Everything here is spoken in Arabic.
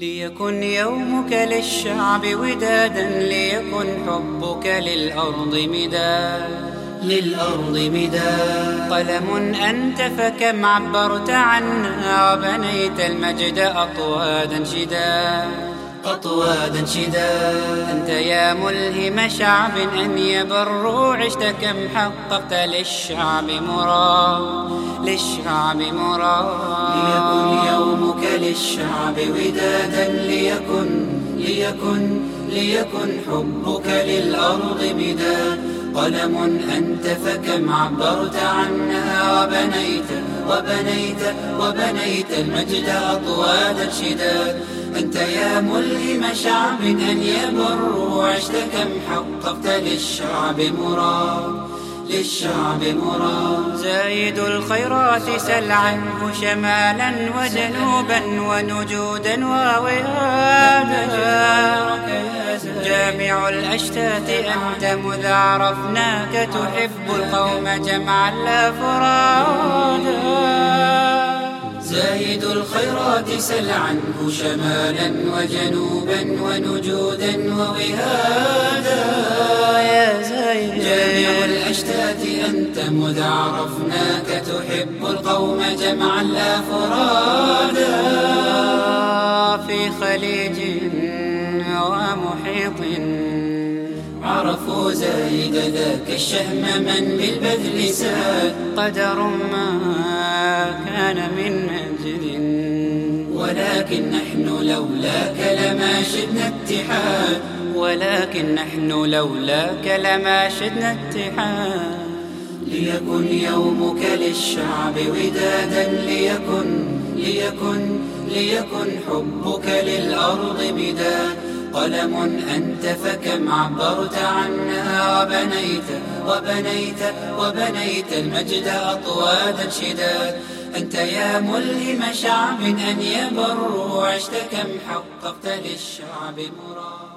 ليكن يومك للشعب ودادا، ليكن حبك للأرض مداد. قلم أنت فكم عبرت عنا، وبنيت المجد أطوادا شداد. أنت يا ملهم شعب أن يبروا، عشت كم حققت للشعب مراد. ليكن يومك للشعب ودادا، ليكن حبك للأرض مداد. قلم أنت فكم عبرت عنا، وبنيت المجد أطوادا شداد. أنت يا ملهم شعب أن يبروا، عشت كم حققت للشعب مراد. زايد الخيرات سل عنه شمالا وجنوبا ونجودا ووهادا. جامع الأشتات أنت مذ عرفناك، تحب القوم جمعا لا فرادا. زايد الخيرات سل عنه شمالا وجنوبا ونجودا ووهادا. يا زايد جامع الأشتات أنت مذ عرفناك، تحب القوم جمعا لا فرادا. في خليج ومحيط عرفوا زايد ذاك الشهم من بالبذل ساد. قدر ما كان من مجد، ولكن نحن لولاك لما شدنا اتحاد. ليكن يومك للشعب ودادا، ليكن حبك للأرض مداد. قلم أنت فكم عبرت عنا، وبنيت المجد أطوادا شداد. أنت يا ملهم شعب أن يبروا، عشت كم حققت للشعب مراد.